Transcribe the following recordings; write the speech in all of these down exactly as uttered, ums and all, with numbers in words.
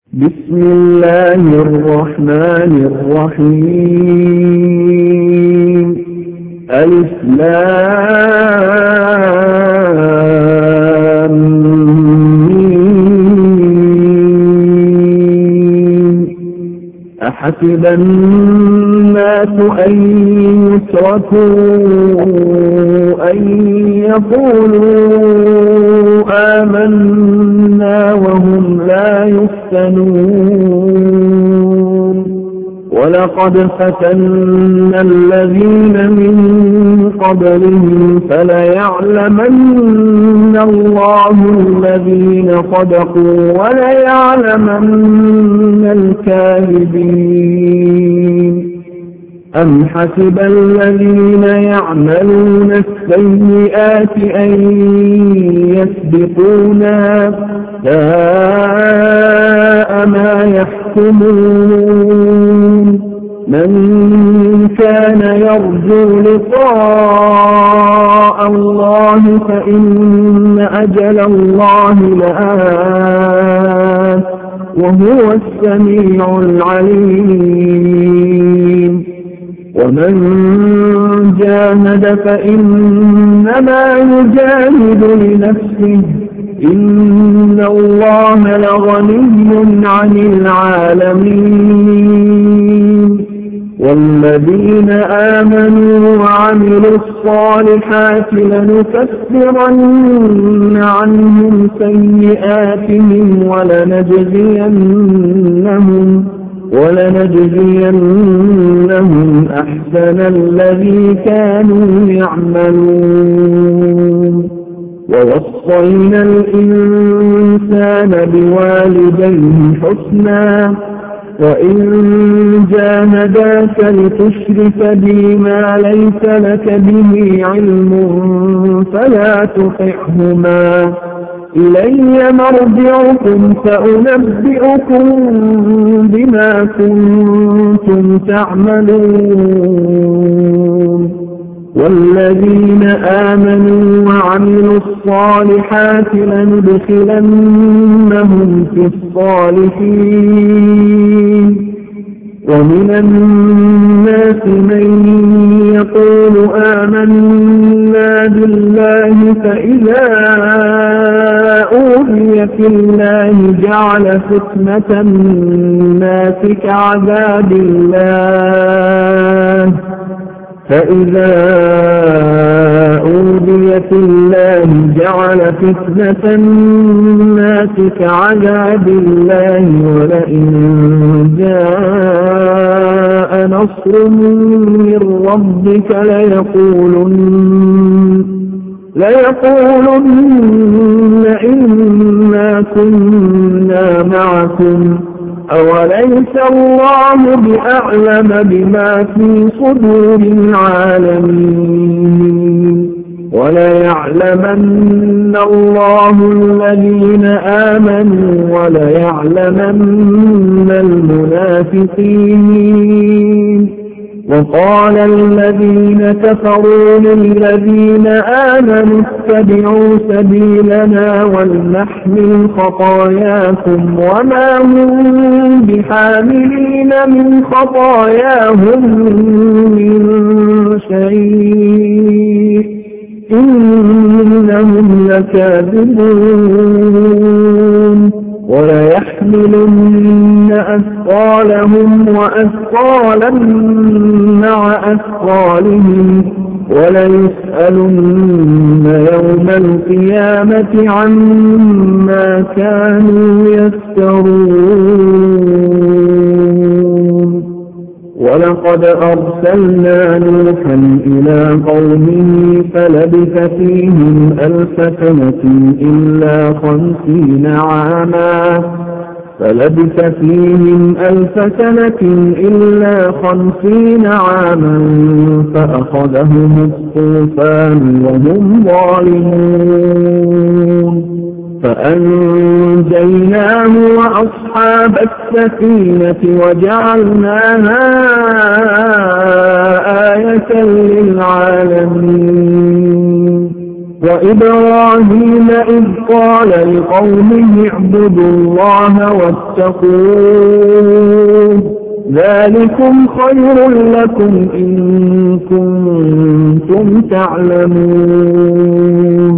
بسم الله الرحمن الرحيم. ألف لام ميم. أحسب الناس أن يتركوا أن يقولوا آمنا وهم لا يفتنون. ولقد فتنا الذين من قبلهم فليعلمن الله الذين صدقوا وليعلمن الكاذبين. أم حسب الذين يعملون السيئات أن يسبقونا ساء ما يحكمون. من كان يرجو لقاء الله فإن أجل الله لآت وهو السميع العليم. ومن جاهد فإنما يجاهد لنفسه إن الله لغني عن العالمين. والذين آمنوا وعملوا الصالحات لنكفرن عنهم سيئاتهم ولنجزينهم ولنجزينهم أحسن الذي كانوا يعملون. ووصينا الإنسان بوالديه حسنا وإن جاهداك لتشرك بي ما ليس لك به علم فلا تطعهما إلي مرجعكم فأنبئكم بما كنتم تعملون. والذين آمنوا وعملوا الصالحات لندخلنهم في الصالحين. ومن الناس من يقول آمنا بالله فإذا أوذي في الله جعل فتنة الناس كعذاب الله فإذا أوذي في الله جعل فتنة الناس كعذاب الله ولئن جاء نصر من ربك ليقولن ليقولن إنا كنا معكم أوليس الله بأعلم بما في صدور العالمين. وليعلمن الله الذين آمنوا وليعلمن المنافقين. وقال الذين كفروا للذين آمنوا اتبعوا سبيلنا ولنحمل خطاياكم وما هم بحاملين من خطاياهم من شيء إنهم لكاذبون. وليحملن أثقالهم وأثقالا مع أثقالهم وليسألن يوم القيامة عما كانوا يفترون. ولقد أرسلنا نوحا إلى قومه فلبث فيهم ألف سنة إلا خمسين عاما فلبث فيهم ألف سنة إلا خمسين عاما فأخذهم الطوفان وهم ظالمون. فأنجيناه وأصحاب السفينة وجعلناها آية للعالمين. وإبراهيم إذ قال لقومه اعبدوا الله واتقوه ذلكم خير لكم إن كنتم تعلمون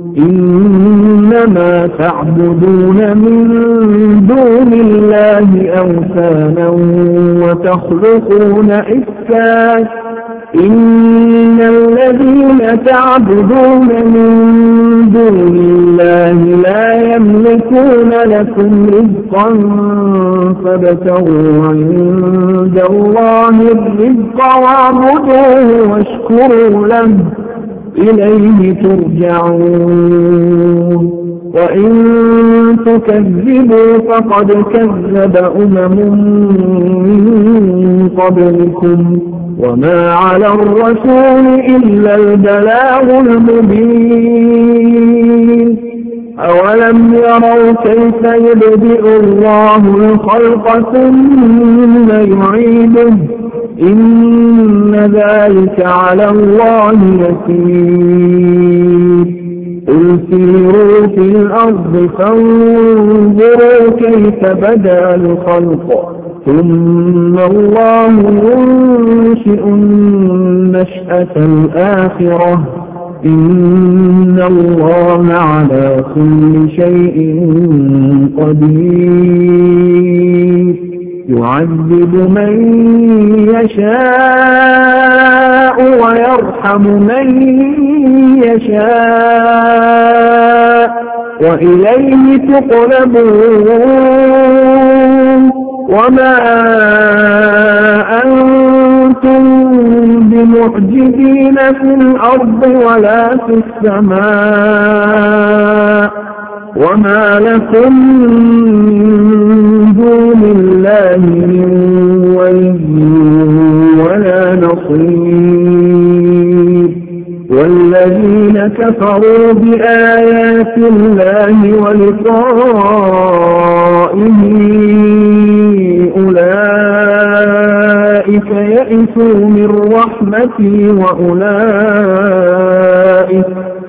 إنما تعبدون من دون الله أوثانا وتخلقون إفكا إن الذين تعبدون من دون الله لا يملكون لكم رزقا فابتغوا عند الله الرزق واعبدوه واشكروا له إليه ترجعون وإن تكذبوا فقد كذب أمم من قبلكم وما على الرسول إلا البلاغ المبين أولم يروا كيف يبدئ الله الخلق ثم يعيده إن ذلك على الله يسير قل سيروا في الأرض فانظروا كيف بدأ الخلق ثم الله ينشئ النشأة الآخرة إن الله على كل شيء قدير يعذب من يشاء ويرحم من يشاء وإليه تقلبون وما أنتم بمعجزين في الأرض ولا في السماء وما لكم من دون الله من ولي ولا نصير والذين كفروا بآيات الله ولقائه أولئك يئسوا من رحمتي وأولئك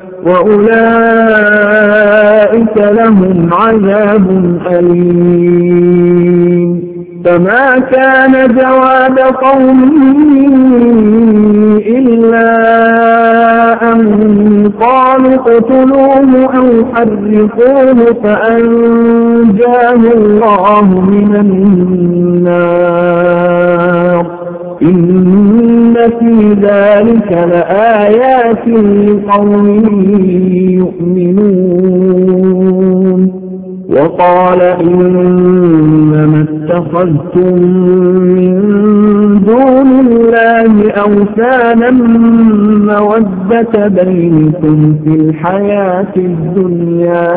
وأولئك لهم عذاب أليم فما كان جواب قومه إلا أن قالوا اقتلوه أو حرقوه فأنجاه الله من النار إن في ذلك لآيات لقوم يؤمنون وقال إنما اتخذتم من دون الله أوثانا مودة بينكم في الحياة الدنيا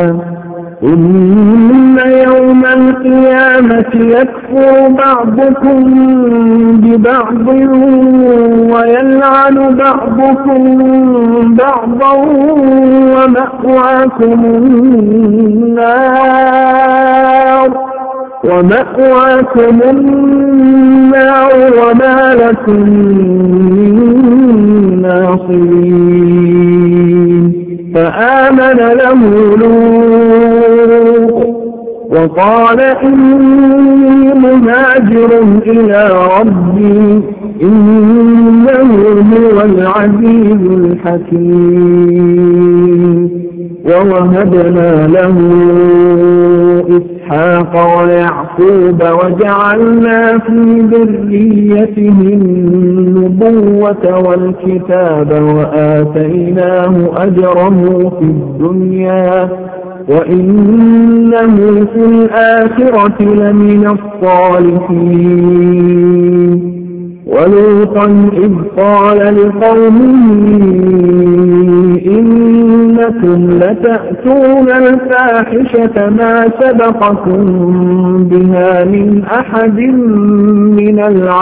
ثم يوم القيامة يكفر بعضكم ببعض ويلعن بعضكم بعضا ومأواكم النار ومأواكم النار وما لكم من ناصرين فآمن له لوط وقال إني مهاجر إلى ربي إنه هو العزيز الحكيم ووهبنا له إسحاق ويعقوب وجعلنا في ذريته النبوة والكتاب وآتيناه أجره في الدنيا وإنه في الآخرة لمن الصالحين ولوطا إذ قال لقومه إنكم لتأتون الفاحشة ما سبقكم بها من أحد من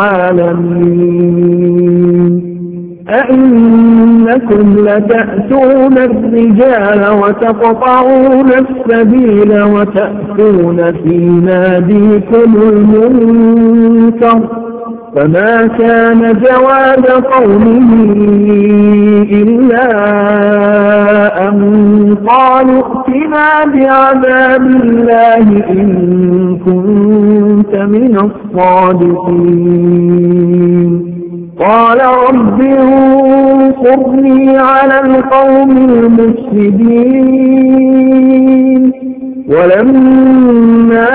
العالمين أئنكم لتأتون الرجال وتقطعون السبيل وتأتون في ناديكم المنكر فما كان جواب قومه إلا أن قالوا ائتنا بعذاب الله إن كنت من الصادقين قال رب انصرني على القوم المفسدين ولما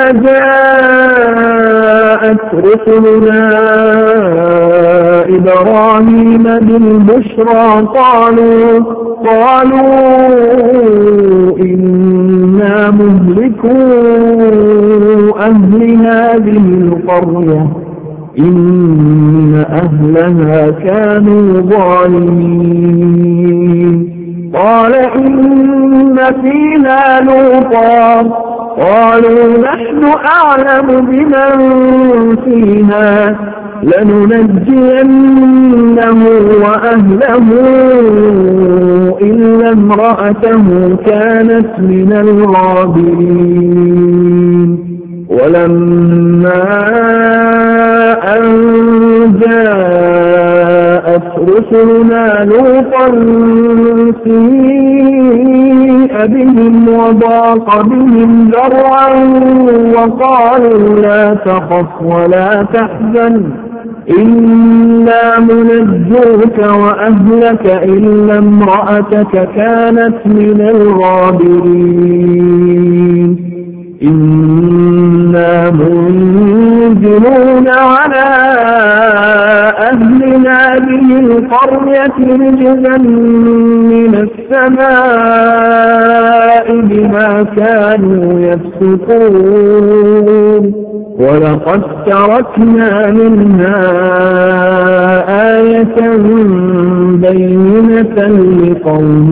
جاءت رسلنا إبراهيم بالبشرى قالوا قالوا إنا مهلكو أهل هذه القرية إن أهلها كانوا ظالمين قال إن فيها لوطا قالوا نحن أعلم بمن فيها لننجينه وأهله إلا امرأته كانت من الغابرين ولما أن جاءت رسلنا لوطا سيء بهم وضاق بهم ذرعا وقالوا لا تخف ولا تحزن إنا منجوك وأهلك إلا امرأتك كانت من الغابرين إنا منزلون على أهل هذه القرية رجزا من السماء بما كانوا يفسقون ولقد تركنا منها آية بينة لقوم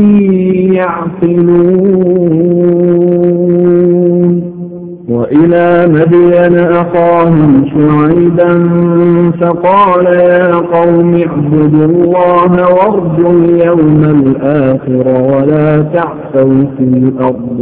يعقلون وإلى مدين أخاهم شعيبا فقال يا قوم اعبدوا الله وارجوا اليوم الآخر ولا تعثوا في الأرض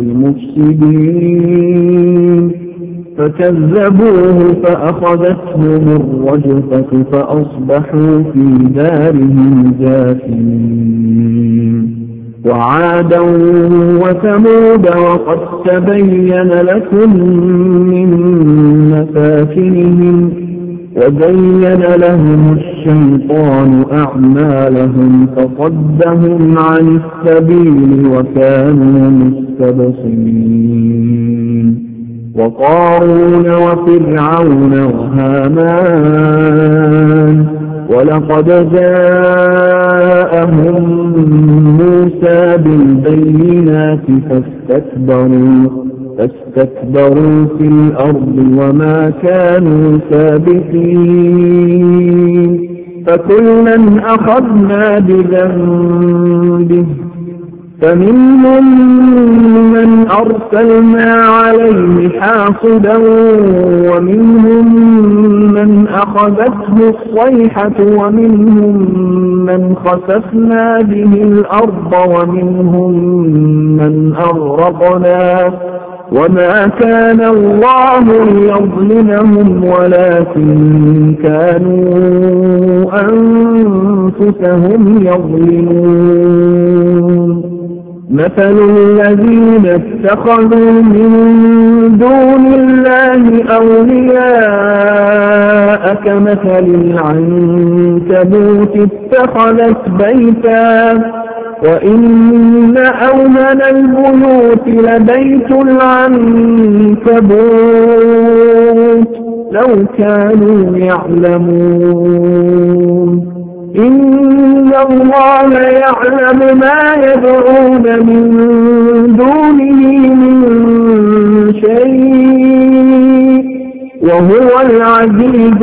مفسدين فكذبوه فأخذتهم الرجفة فأصبحوا في دارهم جاثمين وعادا وثمود وقد تبين لكم من مساكنهم وزين لهم الشيطان أعمالهم فصدهم عن السبيل وكانوا مستبصرين وقارون وفرعون وهامان ولقد جاءهم موسى بالبينات فاستكبروا فاستكبروا في الأرض وما كانوا سابقين فكلا أخذنا بذنبه فمنهم من أرسلنا عليه حاصدا ومنهم من أخذته الصيحة ومنهم من خسفنا به الأرض ومنهم من أغرقنا وما كان الله ليظلمهم ولكن كانوا أنفسهم يظلمون مثل الذين اتخذوا من دون الله أولياء كمثل العنكبوت اتخذت بيتا وإن أوهن البيوت لبيت العنكبوت لو كانوا يعلمون إن الله يعلم ما يدعون من دونه من شيء وهو العزيز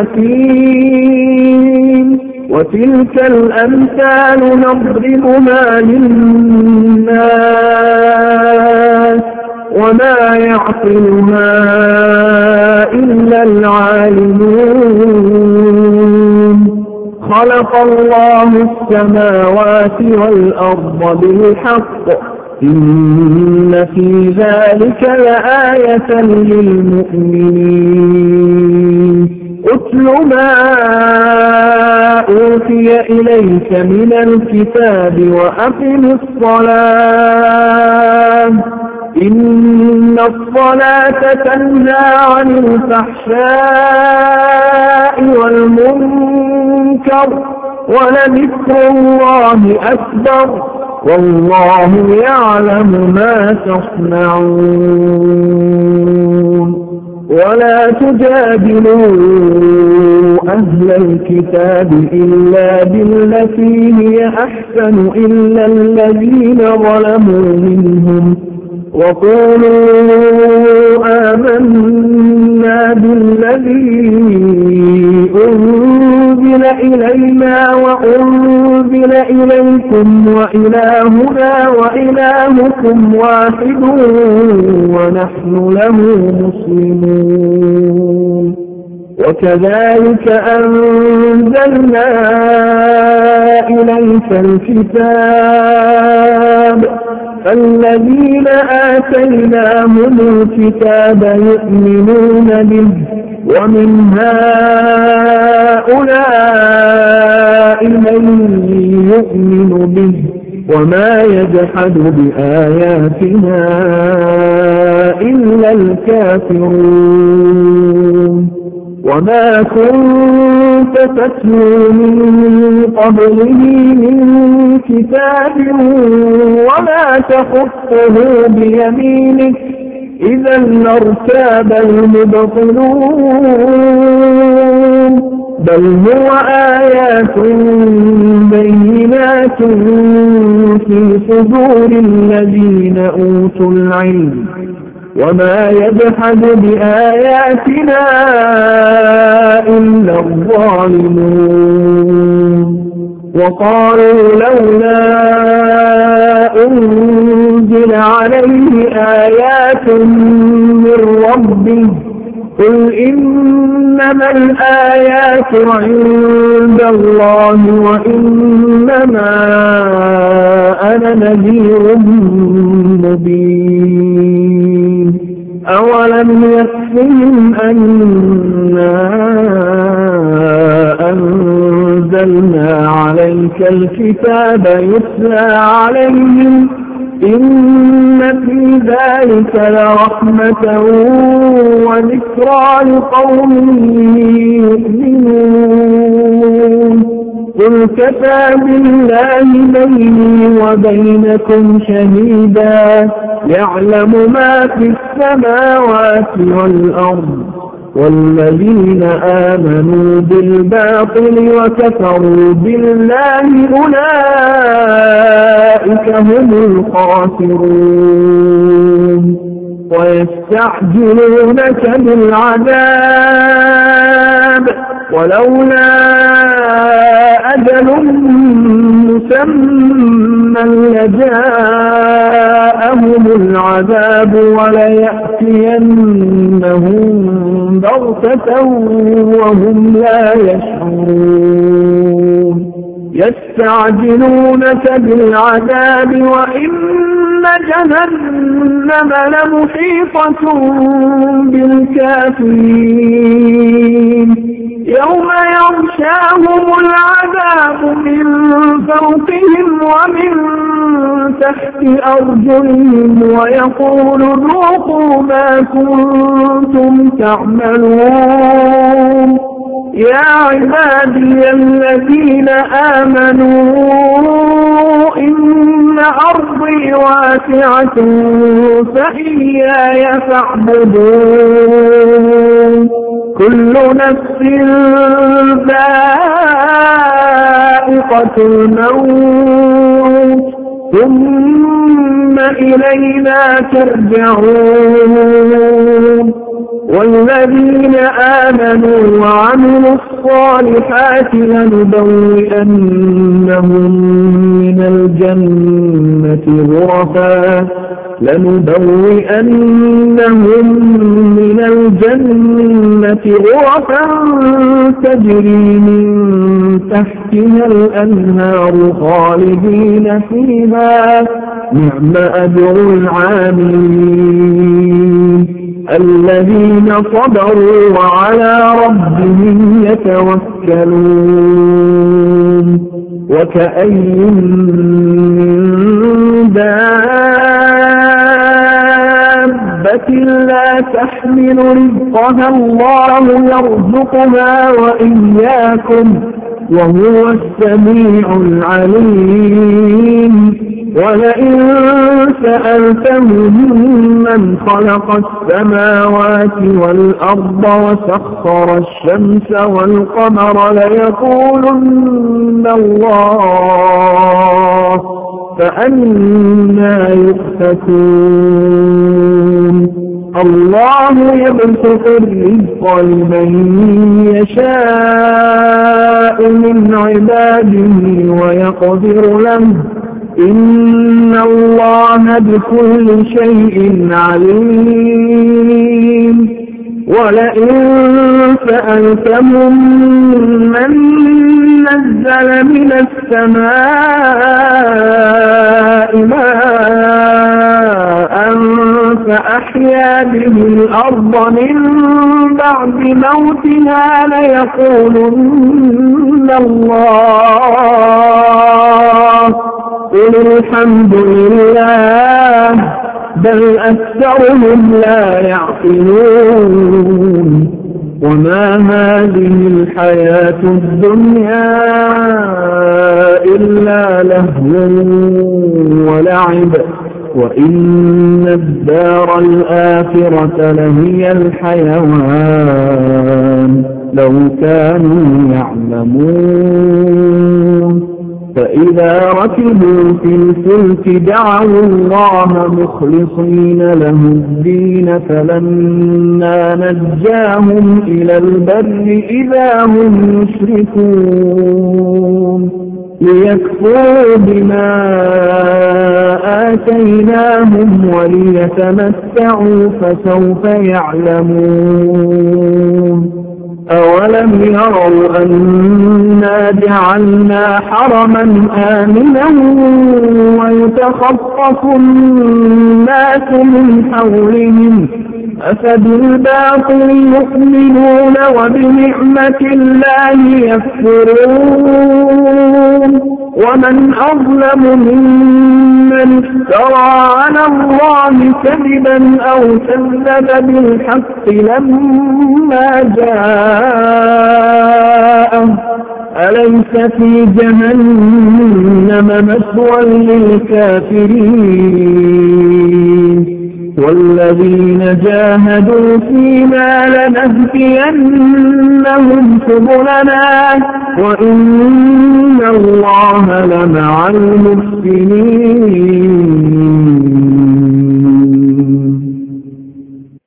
الحكيم وتلك الأمثال نضربها للناس وما يعقلها إلا العالمون خلق الله السماوات والأرض بالحق إن في ذلك لآية للمؤمنين اتل ما إليك من الكتاب وأقم الصلاة إن الصلاة تنهى عن الفحشاء والمنكر ولذكر الله أكبر والله يعلم ما تصنعون ولا تجادلوا أهل الكتاب إلا بالتي هي أحسن إلا الذين ظلموا منهم وقولوا آمنا بالذي أنزل إلينا وأنزل إليكم وإلهنا وإلهكم واحد ونحن له مسلمون وكذلك أنزلنا إليك الكتاب فالذين آتيناهم الكتاب يؤمنون به ومن هؤلاء من يؤمن به وما يجحد بآياتنا إلا الكافرون وما كنت تتلو من قبله من كتاب ولا تخطه بيمينك إذا لارتاب المبطلون بل هو آيات بينات في صدور الذين أوتوا العلم وما يجحد بآياتنا إلا الظالمون وقالوا لولا أنزل عليه آيات من ربه قل إنما الآيات عند الله وإنما أنا نذير مبين أولم يكفهم أنا أنزلنا عليك الكتاب يتلى عليهم إن في ذلك لرحمة وذكرى لقوم يؤمنون قل كفى بالله بيني وبينكم شهيدا يعلم ما في السماوات والأرض والذين آمنوا بالباطل وكفروا بالله أولئك هم الخاسرون ويستعجلونك بالعذاب ولولا أجل مسمى لجاءهم العذاب وليأتينهم بغتة وهم لا يشعرون يستعجلونك بالعذاب وإن جهنم لمحيطة بالكافرين يوم يغشاهم العذاب من فوقهم ومن تحت أرجلهم ويقول ذوقوا ما كنتم تعملون يا عبادي الذين آمنوا إن أرضي واسعة فإياي فاعبدون كل نفس ذائقة الموت ثم إلينا ترجعون والذين آمنوا وعملوا الصالحات لنبوئنهم من الجنة غرفا لنبوئنهم من الجنة غرفا تجري من تحتها الأنهار خالدين فيها نعم أجر العاملين الذين صبروا وعلى ربهم يتوكلون وكأين من دابة لا تحمل رزقها الله يرزقها وإياكم وهو السميع العليم ولئن سألتهم من خلق السماوات والأرض وسخر الشمس والقمر ليقولن الله فأنى يؤفكون الله يبسط الرزق لمن يشاء من عباده ويقدر له إن الله بكل شيء عليم ولئن سألتهم من نزل من السماء ماء فأحيا به الأرض من بعد موتها ليقولن الله قل الحمد لله بل أكثرهم لا يعقلون وما هذه الحياة الدنيا إلا لهو ولعب وإن الدار الآخرة لهي الحيوان لو كانوا يعلمون فإذا ركبوا في الفلك دعوا الله مخلصين له الدين فلما نجاهم إلى البر إذا هم يشركون ليكفروا بما آتيناهم وليتمتعوا فسوف يعلمون أولم يروا أنا جعلنا حرما آمنا ويتخطف الناس من حولهم أفبالباطل يؤمنون وبنعمة الله يكفرون ومن أظلم ممن افترى على الله كذبا أو كذب بالحق لما جاءه أليس في جهنم مثوى للكافرين والذين جاهدوا فينا لنهدينهم سبلنا وإن الله لمع المحسنين